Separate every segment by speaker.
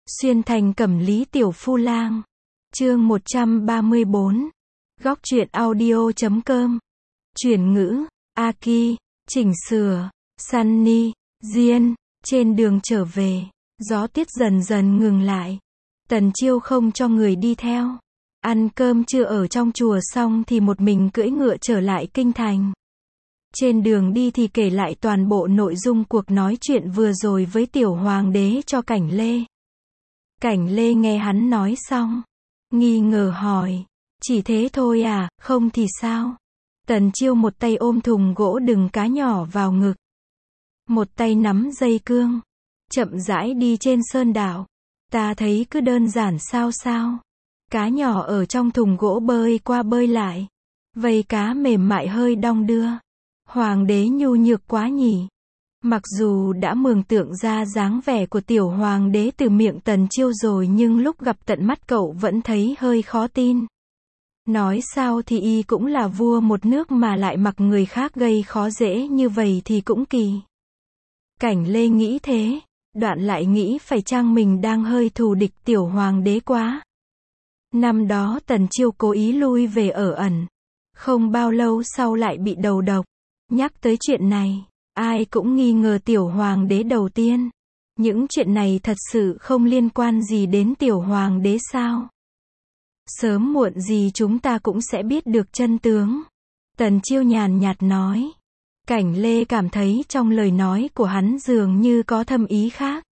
Speaker 1: Xuyên thành Cẩm Lý Tiểu Phu Lang. Chương 134. Góc truyện audio.com. Chuyển ngữ, Aki, chỉnh sửa, Sunny, Diên. Trên đường trở về, gió tiết dần dần ngừng lại. Tần Chiêu không cho người đi theo. Ăn cơm trưa ở trong chùa xong thì một mình cưỡi ngựa trở lại kinh thành. Trên đường đi thì kể lại toàn bộ nội dung cuộc nói chuyện vừa rồi với tiểu hoàng đế cho Cảnh Lê. Cảnh Lê nghe hắn nói xong, nghi ngờ hỏi, chỉ thế thôi à, không thì sao? Tần Chiêu một tay ôm thùng gỗ đựng cá nhỏ vào ngực, một tay nắm dây cương, chậm rãi đi trên sơn đảo. Ta thấy cứ đơn giản sao. Cá nhỏ ở trong thùng gỗ bơi qua bơi lại, vây cá mềm mại hơi đong đưa. Hoàng đế nhu nhược quá nhỉ. Mặc dù đã mường tượng ra dáng vẻ của tiểu hoàng đế từ miệng Tần Chiêu rồi, nhưng lúc gặp tận mắt cậu vẫn thấy hơi khó tin. Nói sao thì y cũng là vua một nước mà lại mặc người khác gây khó dễ như vậy thì cũng kỳ. Cảnh Lê nghĩ thế, đoạn lại nghĩ phải chăng mình đang hơi thù địch tiểu hoàng đế quá. Năm đó Tần Chiêu cố ý lui về ở ẩn, không bao lâu sau lại bị đầu độc. Nhắc tới chuyện này, ai cũng nghi ngờ tiểu hoàng đế đầu tiên. Những chuyện này thật sự không liên quan gì đến tiểu hoàng đế sao? Sớm muộn gì chúng ta cũng sẽ biết được chân tướng. Tần Chiêu nhàn nhạt nói. Cảnh Lê cảm thấy trong lời nói của hắn dường như có thâm ý khác.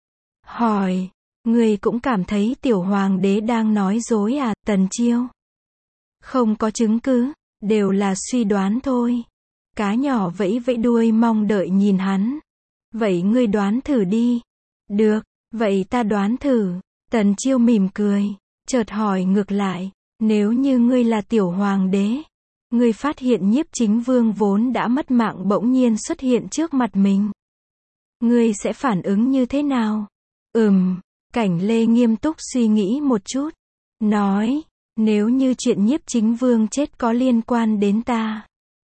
Speaker 1: Hỏi, người cũng cảm thấy tiểu hoàng đế đang nói dối à? Tần Chiêu. Không có chứng cứ, đều là suy đoán thôi. Cá nhỏ vẫy vẫy đuôi mong đợi nhìn hắn. Vậy ngươi đoán thử đi. Được, vậy ta đoán thử. Tần Chiêu mỉm cười, chợt hỏi ngược lại, nếu như ngươi là tiểu hoàng đế, ngươi phát hiện Nhiếp Chính Vương vốn đã mất mạng bỗng nhiên xuất hiện trước mặt mình, ngươi sẽ phản ứng như thế nào? Cảnh Lê nghiêm túc suy nghĩ một chút, nói, nếu như chuyện Nhiếp Chính Vương chết có liên quan đến ta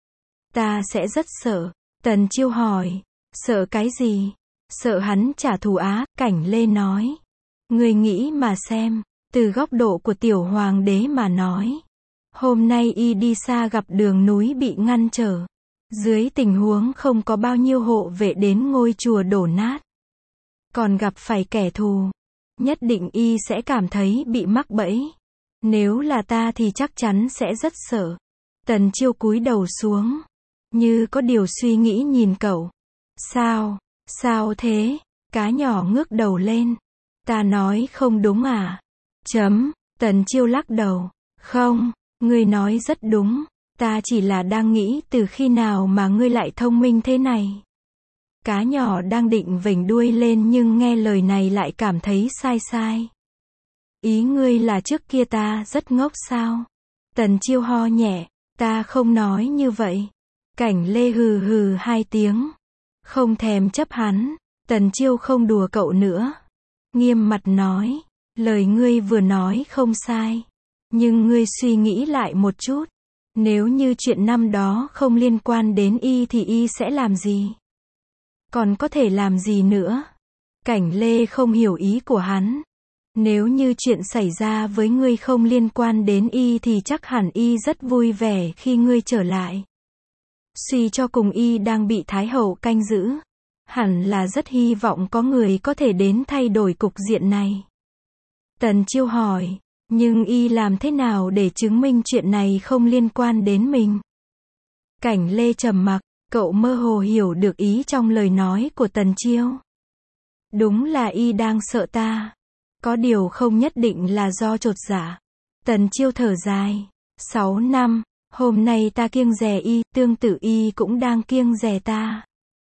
Speaker 1: sẽ rất sợ. Tần Chiêu hỏi, sợ cái gì? Sợ hắn trả thù á? Cảnh Lê nói, ngươi nghĩ mà xem, từ góc độ của tiểu hoàng đế mà nói, hôm nay y đi xa gặp đường núi bị ngăn trở, dưới tình huống không có bao nhiêu hộ vệ đến ngôi chùa đổ nát, còn gặp phải kẻ thù, nhất định y sẽ cảm thấy bị mắc bẫy. Nếu là ta thì chắc chắn sẽ rất sợ. Tần Chiêu cúi đầu xuống, như có điều suy nghĩ nhìn cậu. Sao thế? Cá nhỏ ngước đầu lên. Ta nói không đúng à? Tần Chiêu lắc đầu. Không, ngươi nói rất đúng. Ta chỉ là đang nghĩ từ khi nào mà ngươi lại thông minh thế này. Cá nhỏ đang định vểnh đuôi lên nhưng nghe lời này lại cảm thấy sai. Ý ngươi là trước kia ta rất ngốc sao? Tần Chiêu ho nhẹ. Ta không nói như vậy. Cảnh Lê hừ hai tiếng, không thèm chấp hắn. Tần Chiêu không đùa cậu nữa, nghiêm mặt nói, lời ngươi vừa nói không sai, nhưng ngươi suy nghĩ lại một chút, nếu như chuyện năm đó không liên quan đến y thì y sẽ làm gì? Còn có thể làm gì nữa? Cảnh Lê không hiểu ý của hắn. Nếu như chuyện xảy ra với ngươi không liên quan đến y thì chắc hẳn y rất vui vẻ khi ngươi trở lại. Suy cho cùng y đang bị Thái Hậu canh giữ, hẳn là rất hy vọng có người có thể đến thay đổi cục diện này. Tần Chiêu hỏi, nhưng y làm thế nào để chứng minh chuyện này không liên quan đến mình? Cảnh Lê trầm mặc, cậu mơ hồ hiểu được ý trong lời nói của Tần Chiêu. Đúng là y đang sợ ta, có điều không nhất định là do chột dạ. Tần Chiêu thở dài, 6 năm, hôm nay ta kiêng dè y, tương tự y cũng đang kiêng dè ta.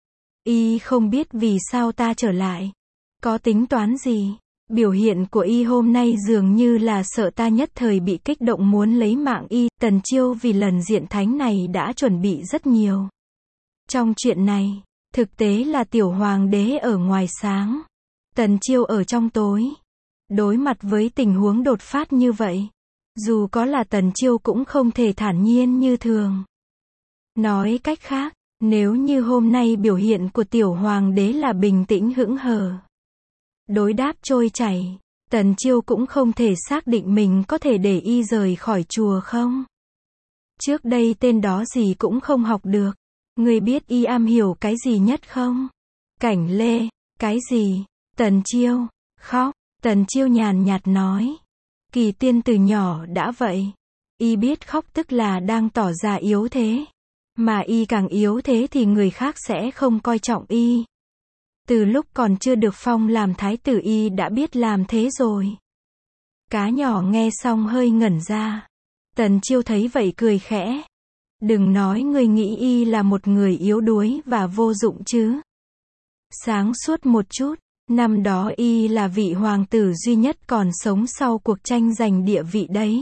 Speaker 1: Y không biết vì sao ta trở lại, có tính toán gì. Biểu hiện của y hôm nay dường như là sợ ta nhất thời bị kích động muốn lấy mạng y. Tần Chiêu vì lần diện thánh này đã chuẩn bị rất nhiều. Trong chuyện này, thực tế là tiểu hoàng đế ở ngoài sáng, Tần Chiêu ở trong tối. Đối mặt với tình huống đột phát như vậy, dù có là Tần Chiêu cũng không thể thản nhiên như thường. Nói cách khác, nếu như hôm nay biểu hiện của tiểu hoàng đế là bình tĩnh hững hờ, Đối đáp trôi chảy. Tần Chiêu cũng không thể xác định mình có thể để y rời khỏi chùa không. Trước đây tên đó gì cũng không học được. Ngươi biết y am hiểu cái gì nhất không? Cảnh Lê, cái gì? Tần Chiêu, khóc. Tần Chiêu nhàn nhạt nói. Kỳ Tiên từ nhỏ đã vậy. Y biết khóc tức là đang tỏ ra yếu thế. Mà y càng yếu thế thì người khác sẽ không coi trọng y. Từ lúc còn chưa được phong làm thái tử y đã biết làm thế rồi. Cá nhỏ nghe xong hơi ngẩn ra. Tần Chiêu thấy vậy cười khẽ. Đừng nói ngươi nghĩ y là một người yếu đuối và vô dụng chứ. Sáng suốt một chút, năm đó y là vị hoàng tử duy nhất còn sống sau cuộc tranh giành địa vị đấy.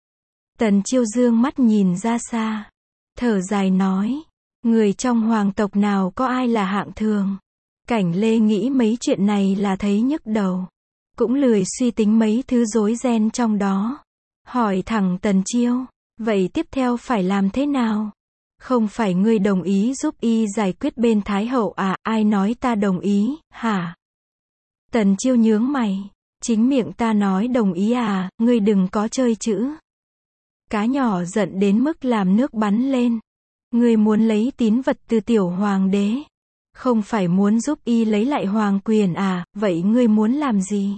Speaker 1: Tần Chiêu dương mắt nhìn ra xa. Thở dài nói. Người trong hoàng tộc nào có ai là hạng thường. Cảnh Lê nghĩ mấy chuyện này là thấy nhức đầu. Cũng lười suy tính mấy thứ rối ren trong đó. Hỏi thẳng Tần Chiêu. Vậy tiếp theo phải làm thế nào? Không phải ngươi đồng ý giúp y giải quyết bên Thái hậu à? Ai nói ta đồng ý, hả? Tần Chiêu nhướng mày. Chính miệng ta nói đồng ý à, ngươi đừng có chơi chữ. Cá nhỏ giận đến mức làm nước bắn lên. Ngươi muốn lấy tín vật từ tiểu hoàng đế. Không phải muốn giúp y lấy lại hoàng quyền à, vậy ngươi muốn làm gì?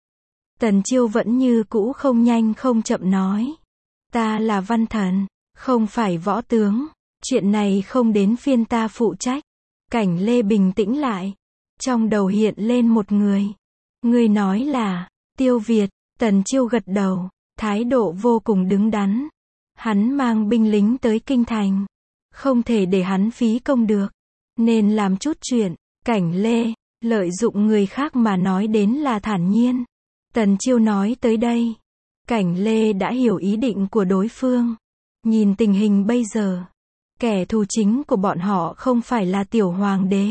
Speaker 1: Tần Chiêu vẫn như cũ không nhanh không chậm nói. Ta là văn thần, không phải võ tướng. Chuyện này không đến phiên ta phụ trách. Cảnh Lê bình tĩnh lại. Trong đầu hiện lên một người. Người nói là Tiêu Việt. Tần Chiêu gật đầu, thái độ vô cùng đứng đắn. Hắn mang binh lính tới kinh thành. Không thể để hắn phí công được. Nên làm chút chuyện. Cảnh Lê, lợi dụng người khác mà nói đến là thản nhiên. Tần Chiêu nói tới đây. Cảnh Lê đã hiểu ý định của đối phương. Nhìn tình hình bây giờ, kẻ thù chính của bọn họ không phải là tiểu hoàng đế.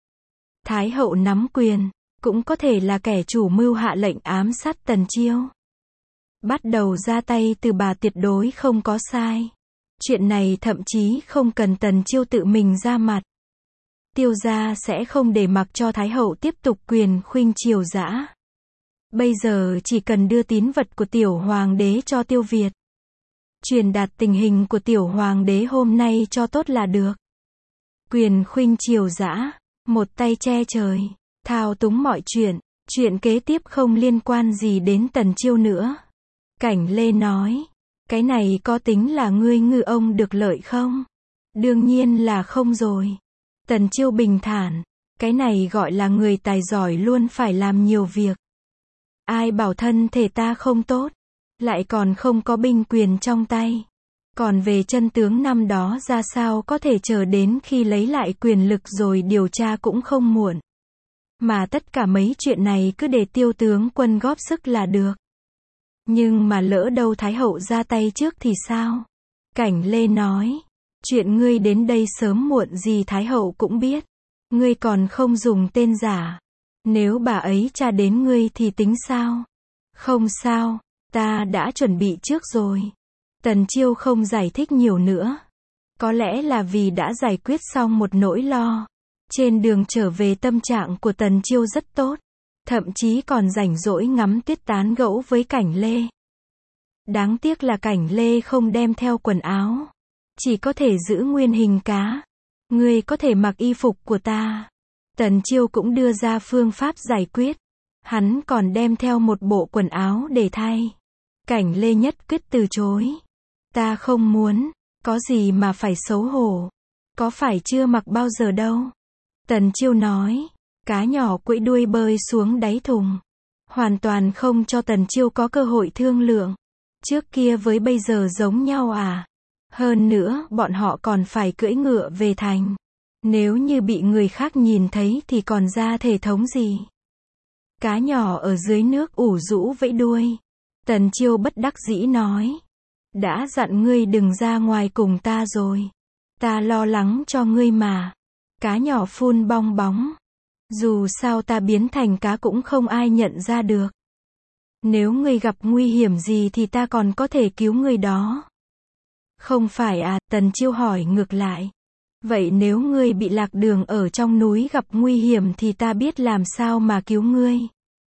Speaker 1: Thái hậu nắm quyền, cũng có thể là kẻ chủ mưu hạ lệnh ám sát Tần Chiêu. Bắt đầu ra tay từ bà tuyệt đối không có sai. Chuyện này thậm chí không cần Tần Chiêu tự mình ra mặt. Tiêu gia sẽ không để mặc cho Thái hậu tiếp tục quyền khuynh triều dã. Bây giờ chỉ cần đưa tín vật của tiểu hoàng đế cho Tiêu Việt. Truyền đạt tình hình của tiểu hoàng đế hôm nay cho tốt là được. Quyền khuynh triều dã, một tay che trời, thao túng mọi chuyện. Chuyện kế tiếp không liên quan gì đến Tần Chiêu nữa. Cảnh Lê nói. Cái này có tính là ngươi ngư ông được lợi không? Đương nhiên là không rồi. Tần Chiêu bình thản. Cái này gọi là người tài giỏi luôn phải làm nhiều việc. Ai bảo thân thể ta không tốt, lại còn không có binh quyền trong tay. Còn về chân tướng năm đó ra sao có thể chờ đến khi lấy lại quyền lực rồi điều tra cũng không muộn. Mà tất cả mấy chuyện này cứ để Tiêu tướng quân góp sức là được. Nhưng mà lỡ đâu Thái hậu ra tay trước thì sao? Cảnh Lê nói. Chuyện ngươi đến đây sớm muộn gì Thái hậu cũng biết. Ngươi còn không dùng tên giả. Nếu bà ấy tra đến ngươi thì tính sao? Không sao, ta đã chuẩn bị trước rồi. Tần Chiêu không giải thích nhiều nữa. Có lẽ là vì đã giải quyết xong một nỗi lo. Trên đường trở về tâm trạng của Tần Chiêu rất tốt. Thậm chí còn rảnh rỗi ngắm tuyết tán gẫu với Cảnh Lê. Đáng tiếc là Cảnh Lê không đem theo quần áo. Chỉ có thể giữ nguyên hình cá. Ngươi có thể mặc y phục của ta. Tần Chiêu cũng đưa ra phương pháp giải quyết. Hắn còn đem theo một bộ quần áo để thay. Cảnh Lê nhất quyết từ chối. Ta không muốn. Có gì mà phải xấu hổ. Có phải chưa mặc bao giờ đâu. Tần Chiêu nói. Cá nhỏ quẫy đuôi bơi xuống đáy thùng. Hoàn toàn không cho Tần Chiêu có cơ hội thương lượng. Trước kia với bây giờ giống nhau à? Hơn nữa, bọn họ còn phải cưỡi ngựa về thành. Nếu như bị người khác nhìn thấy thì còn ra thể thống gì? Cá nhỏ ở dưới nước ủ rũ vẫy đuôi. Tần Chiêu bất đắc dĩ nói. Đã dặn ngươi đừng ra ngoài cùng ta rồi. Ta lo lắng cho ngươi mà. Cá nhỏ phun bong bóng. Dù sao ta biến thành cá cũng không ai nhận ra được. Nếu ngươi gặp nguy hiểm gì thì ta còn có thể cứu ngươi đó. Không phải à? Tần Chiêu hỏi ngược lại. Vậy nếu ngươi bị lạc đường ở trong núi gặp nguy hiểm thì ta biết làm sao mà cứu ngươi.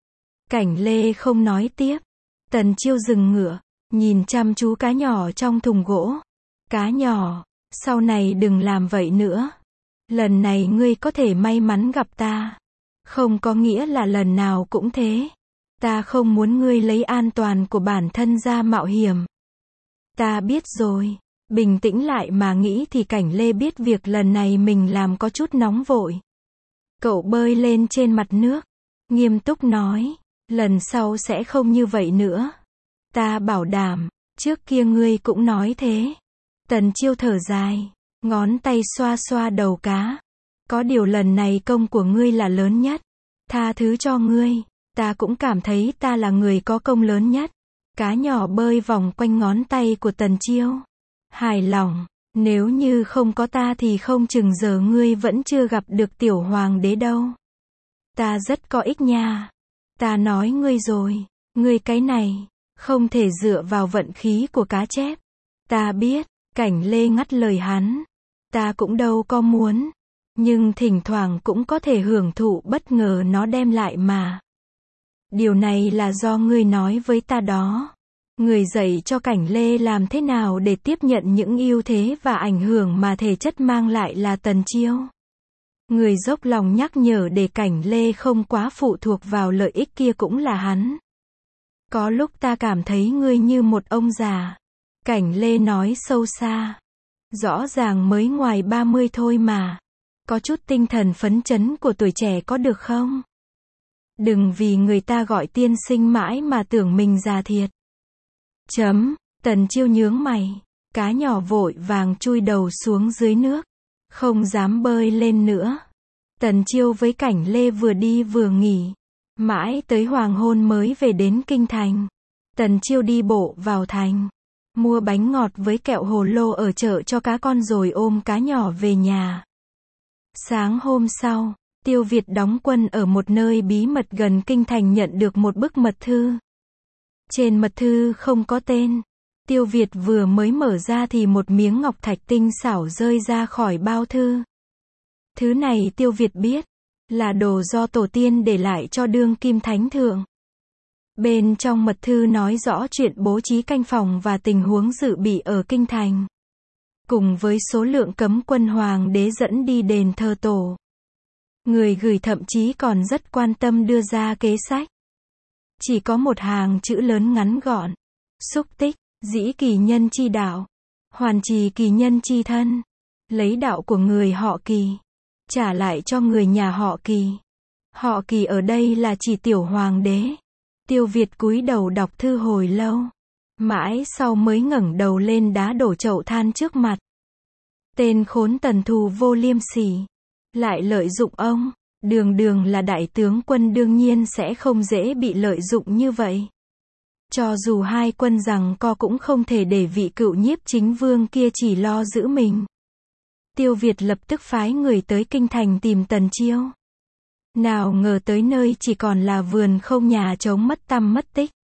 Speaker 1: Cảnh Lê không nói tiếp. Tần Chiêu dừng ngựa, nhìn chăm chú cá nhỏ trong thùng gỗ. Cá nhỏ, sau này đừng làm vậy nữa. Lần này ngươi có thể may mắn gặp ta. Không có nghĩa là lần nào cũng thế. Ta không muốn ngươi lấy an toàn của bản thân ra mạo hiểm. Ta biết rồi. Bình tĩnh lại mà nghĩ thì Cảnh Lê biết việc lần này mình làm có chút nóng vội. Cậu bơi lên trên mặt nước. Nghiêm túc nói. Lần sau sẽ không như vậy nữa. Ta bảo đảm. Trước kia ngươi cũng nói thế. Tần Chiêu thở dài. Ngón tay xoa xoa đầu cá. Có điều lần này công của ngươi là lớn nhất. Tha thứ cho ngươi. Ta cũng cảm thấy ta là người có công lớn nhất. Cá nhỏ bơi vòng quanh ngón tay của Tần Chiêu. Hài lòng. Nếu như không có ta thì không chừng giờ ngươi vẫn chưa gặp được tiểu hoàng đế đâu. Ta rất có ích nha. Ta nói ngươi rồi. Ngươi cái này. Không thể dựa vào vận khí của cá chép. Ta biết. Cảnh Lê ngắt lời hắn. Ta cũng đâu có muốn. Nhưng thỉnh thoảng cũng có thể hưởng thụ bất ngờ nó đem lại mà. Điều này là do ngươi nói với ta đó. Người dạy cho Cảnh Lê làm thế nào để tiếp nhận những ưu thế và ảnh hưởng mà thể chất mang lại là Tần Chiêu. Người dốc lòng nhắc nhở để Cảnh Lê không quá phụ thuộc vào lợi ích kia cũng là hắn. Có lúc ta cảm thấy ngươi như một ông già. Cảnh Lê nói sâu xa. Rõ ràng mới ngoài 30 thôi mà. Có chút tinh thần phấn chấn của tuổi trẻ có được không? Đừng vì người ta gọi tiên sinh mãi mà tưởng mình già thiệt. Tần Chiêu nhướng mày. Cá nhỏ vội vàng chui đầu xuống dưới nước. Không dám bơi lên nữa. Tần Chiêu với Cảnh Lê vừa đi vừa nghỉ. Mãi tới hoàng hôn mới về đến kinh thành. Tần Chiêu đi bộ vào thành. Mua bánh ngọt với kẹo hồ lô ở chợ cho cá con rồi ôm cá nhỏ về nhà. Sáng hôm sau, Tiêu Việt đóng quân ở một nơi bí mật gần kinh thành nhận được một bức mật thư. Trên mật thư không có tên. Tiêu Việt vừa mới mở ra thì một miếng ngọc thạch tinh xảo rơi ra khỏi bao thư. Thứ này Tiêu Việt biết, là đồ do tổ tiên để lại cho đương kim thánh thượng. Bên trong mật thư nói rõ chuyện bố trí canh phòng và tình huống dự bị ở kinh thành. Cùng với số lượng cấm quân hoàng đế dẫn đi đền thờ tổ. Người gửi thậm chí còn rất quan tâm đưa ra kế sách. Chỉ có một hàng chữ lớn ngắn gọn. Xúc tích, dĩ kỳ nhân chi đạo. Hoàn trì kỳ nhân chi thân. Lấy đạo của người họ Kỳ. Trả lại cho người nhà họ Kỳ. Họ Kỳ ở đây là chỉ tiểu hoàng đế. Tiêu Việt cúi đầu đọc thư hồi lâu. Mãi sau mới ngẩng đầu lên đá đổ chậu than trước mặt. Tên khốn Tần thù vô liêm sỉ. Lại lợi dụng ông. Đường đường là đại tướng quân đương nhiên sẽ không dễ bị lợi dụng như vậy. Cho dù hai quân giằng co cũng không thể để vị cựu nhiếp chính vương kia chỉ lo giữ mình. Tiêu Việt lập tức phái người tới kinh thành tìm Tần Chiêu. Nào ngờ tới nơi chỉ còn là vườn không nhà trống mất tăm mất tích.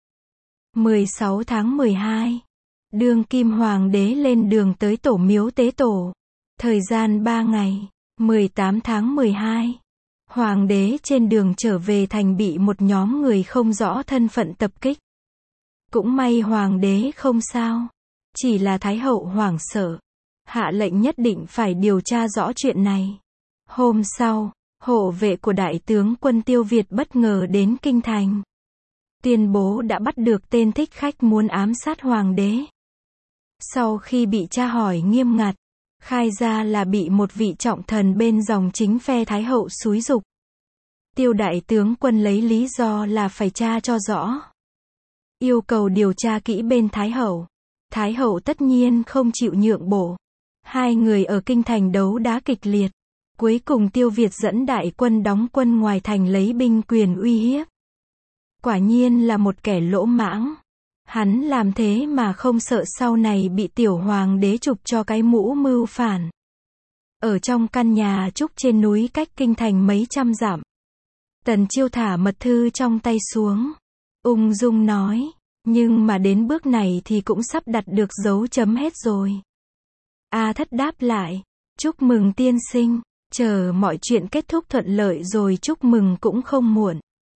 Speaker 1: 16 tháng 12. Đương kim hoàng đế lên đường tới tổ miếu tế tổ. Thời gian 3 ngày. 18 tháng 12. Hoàng đế trên đường trở về thành bị một nhóm người không rõ thân phận tập kích. Cũng may hoàng đế không sao. Chỉ là thái hậu hoảng sợ. Hạ lệnh nhất định phải điều tra rõ chuyện này. Hôm sau, hộ vệ của đại tướng quân Tiêu Việt bất ngờ đến kinh thành. Tuyên bố đã bắt được tên thích khách muốn ám sát hoàng đế. Sau khi bị tra hỏi nghiêm ngặt, khai ra là bị một vị trọng thần bên dòng chính phe thái hậu xúi giục. Tiêu đại tướng quân lấy lý do là phải tra cho rõ. Yêu cầu điều tra kỹ bên thái hậu. Thái hậu tất nhiên không chịu nhượng bộ. Hai người ở kinh thành đấu đá kịch liệt. Cuối cùng Tiêu Việt dẫn đại quân đóng quân ngoài thành lấy binh quyền uy hiếp. Quả nhiên là một kẻ lỗ mãng. Hắn làm thế mà không sợ sau này bị tiểu hoàng đế chụp cho cái mũ mưu phản. Ở trong căn nhà trúc trên núi cách kinh thành mấy trăm dặm. Tần Chiêu thả mật thư trong tay xuống. Ung dung nói. Nhưng mà đến bước này thì cũng sắp đặt được dấu chấm hết rồi. A Thất đáp lại. Chúc mừng tiên sinh. Chờ mọi chuyện kết thúc thuận lợi rồi chúc mừng cũng không muộn.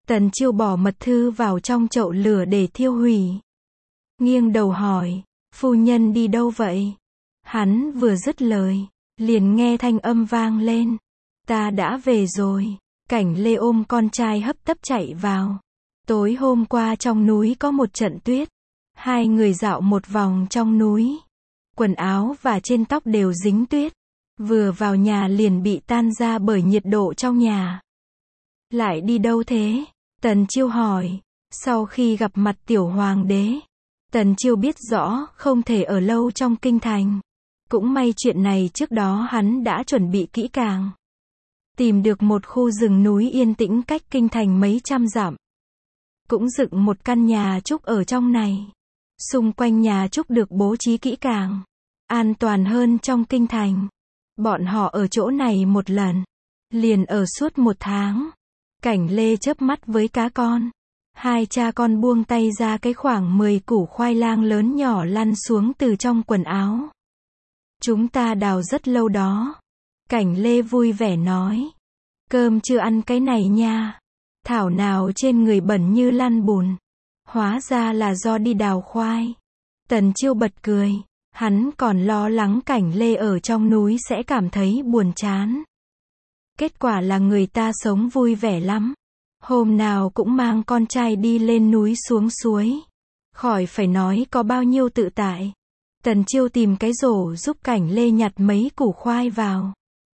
Speaker 1: Tần Chiêu bỏ mật thư vào trong chậu lửa để thiêu hủy. Nghiêng đầu hỏi, phu nhân đi đâu vậy? Hắn vừa dứt lời, liền nghe thanh âm vang lên. Ta đã về rồi. Cảnh Lê ôm con trai hấp tấp chạy vào. Tối hôm qua trong núi có một trận tuyết. Hai người dạo một vòng trong núi. Quần áo và trên tóc đều dính tuyết. Vừa vào nhà liền bị tan ra bởi nhiệt độ trong nhà. Lại đi đâu thế? Tần Chiêu hỏi. Sau khi gặp mặt tiểu hoàng đế, Tần Chiêu biết rõ không thể ở lâu trong kinh thành. Cũng may chuyện này trước đó hắn đã chuẩn bị kỹ càng. Tìm được một khu rừng núi yên tĩnh cách kinh thành mấy trăm dặm. Cũng dựng một căn nhà trúc ở trong này. Xung quanh nhà trúc được bố trí kỹ càng. An toàn hơn trong kinh thành. Bọn họ ở chỗ này một lần. Liền ở suốt 1 tháng. Cảnh Lê chớp mắt với cá con. Hai cha con buông tay ra cái khoảng 10 củ khoai lang lớn nhỏ lăn xuống từ trong quần áo. Chúng ta đào rất lâu đó. Cảnh Lê vui vẻ nói. Cơm chưa ăn cái này nha. Thảo nào trên người bẩn như lăn bùn. Hóa ra là do đi đào khoai. Tần Chiêu bật cười. Hắn còn lo lắng Cảnh Lê ở trong núi sẽ cảm thấy buồn chán. Kết quả là người ta sống vui vẻ lắm. Hôm nào cũng mang con trai đi lên núi xuống suối. Khỏi phải nói có bao nhiêu tự tại. Tần Chiêu tìm cái rổ giúp Cảnh Lê nhặt mấy củ khoai vào.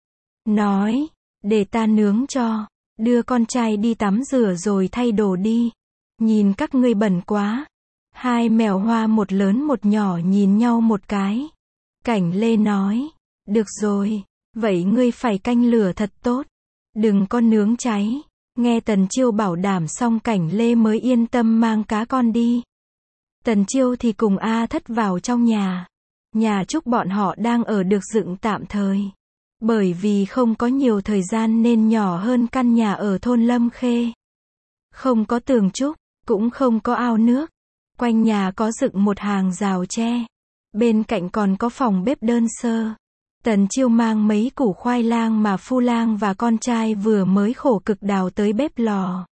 Speaker 1: Nói, để ta nướng cho. Đưa con trai đi tắm rửa rồi thay đồ đi. Nhìn các ngươi bẩn quá. Hai mèo hoa một lớn một nhỏ nhìn nhau một cái. Cảnh Lê nói, được rồi, vậy ngươi phải canh lửa thật tốt. Đừng có nướng cháy. Nghe Tần Chiêu bảo đảm xong Cảnh Lê mới yên tâm mang cá con đi. Tần Chiêu thì cùng A Thất vào trong nhà. Nhà trúc bọn họ đang ở được dựng tạm thời. Bởi vì không có nhiều thời gian nên nhỏ hơn căn nhà ở thôn Lâm Khê. Không có tường trúc, cũng không có ao nước. Quanh nhà có dựng một hàng rào tre. Bên cạnh còn có phòng bếp đơn sơ. Tần Chiêu mang mấy củ khoai lang mà phu lang và con trai vừa mới khổ cực đào tới bếp lò.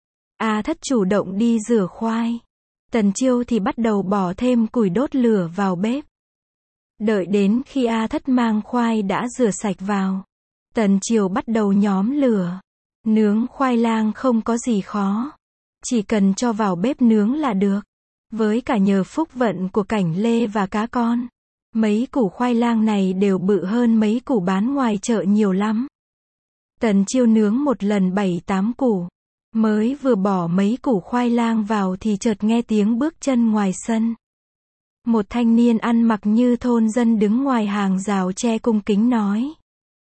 Speaker 1: A Thất chủ động đi rửa khoai. Tần Chiêu thì bắt đầu bỏ thêm củi đốt lửa vào bếp. Đợi đến khi A Thất mang khoai đã rửa sạch vào. Tần Chiêu bắt đầu nhóm lửa. Nướng khoai lang không có gì khó. Chỉ cần cho vào bếp nướng là được. Với cả nhờ phúc vận của Cảnh Lê và cá con. Mấy củ khoai lang này đều bự hơn mấy củ bán ngoài chợ nhiều lắm. Tần Chiêu nướng một lần 7-8 củ. Mới vừa bỏ mấy củ khoai lang vào thì chợt nghe tiếng bước chân ngoài sân. Một thanh niên ăn mặc như thôn dân đứng ngoài hàng rào tre cung kính nói.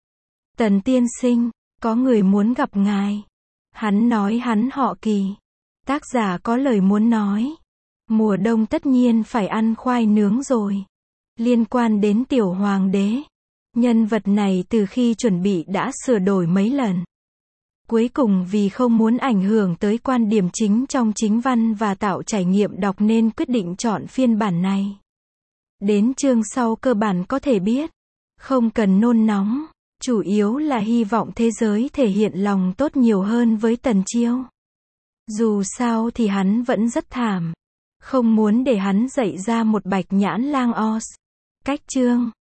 Speaker 1: Tần tiên sinh, có người muốn gặp ngài. Hắn nói hắn họ Kỳ. Tác giả có lời muốn nói. Mùa đông tất nhiên phải ăn khoai nướng rồi. Liên quan đến tiểu hoàng đế. Nhân vật này từ khi chuẩn bị đã sửa đổi mấy lần. Cuối cùng vì không muốn ảnh hưởng tới quan điểm chính trong chính văn và tạo trải nghiệm đọc nên quyết định chọn phiên bản này. Đến chương sau cơ bản có thể biết. Không cần nôn nóng. Chủ yếu là hy vọng thế giới thể hiện lòng tốt nhiều hơn với Tần Chiêu. Dù sao thì hắn vẫn rất thảm. Không muốn để hắn dạy ra một bạch nhãn lang os. Cách chương